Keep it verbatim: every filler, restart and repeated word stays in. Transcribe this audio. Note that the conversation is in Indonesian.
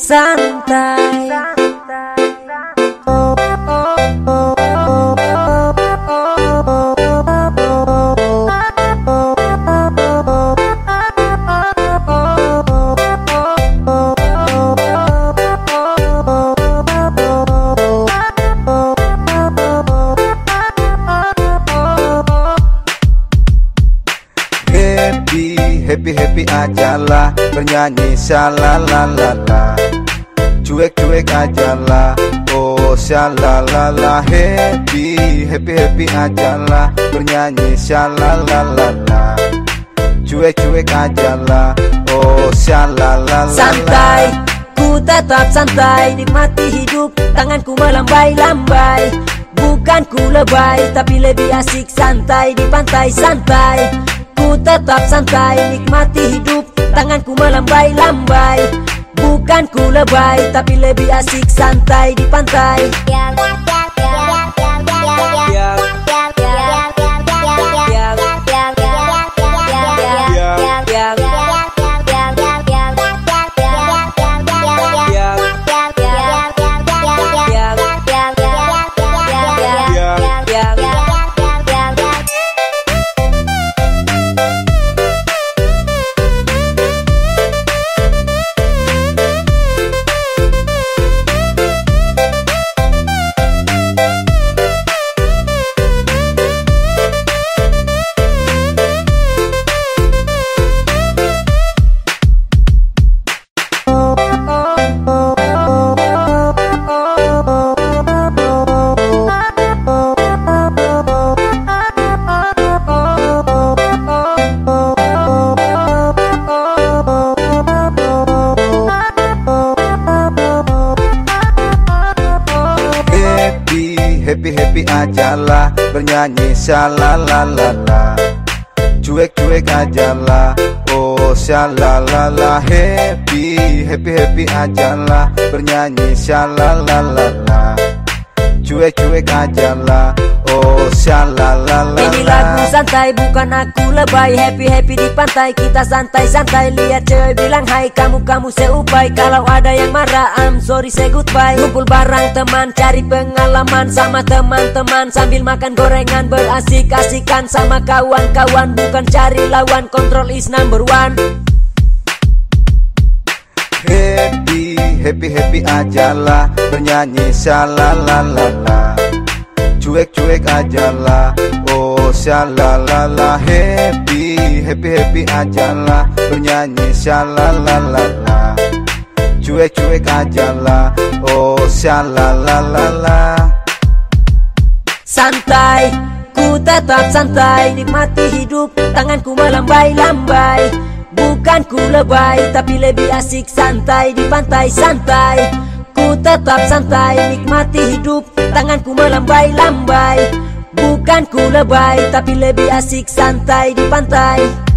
santai. Happy happy ajalah, bernyanyi shalalalala. Cuek cuek ajalah, oh shalalala. Happy happy happy ajalah, bernyanyi shalalalala. Cuek cuek ajalah, oh shalalala. Santai, ku tetap santai, nikmati hidup, tanganku melambai-lambai. Bukan ku lebay, tapi lebih asik santai di pantai santai. Ku tetap santai, nikmati hidup, tanganku melambai-lambai. Bukan ku lebay, tapi lebih asik santai di pantai. Happy happy ajalah, bernyanyi shalalalala. Cuek cuek ajalah, oh shalalala. Happy happy happy ajalah, bernyanyi shalalalala. Cuek cuek ajalah, oh shalalala. Ini lagu santai, bukan aku lebay. Happy happy di pantai, kita santai-santai. Lihat cewek bilang hai, kamu-kamu seupai. Kalau ada yang marah, I'm sorry say goodbye. Kumpul bareng teman, cari pengalaman sama teman-teman. Sambil makan gorengan, berasik-asikan sama kawan-kawan. Bukan cari lawan, control is number one. Happy happy happy ajalah, bernyanyi shalalalala. Cuek cuek ajalah, oh shalalala. Happy happy happy ajalah, bernyanyi shalalalala. Cuek cuek ajalah, oh shalalala. Santai, ku tetap santai, nikmati hidup, tanganku melambai-lambai. Bukan ku lebay, tapi lebih asik santai di pantai santai. Ku tetap santai, nikmati hidup, tanganku melambai-lambai. Bukan ku lebay, tapi lebih asik santai di pantai.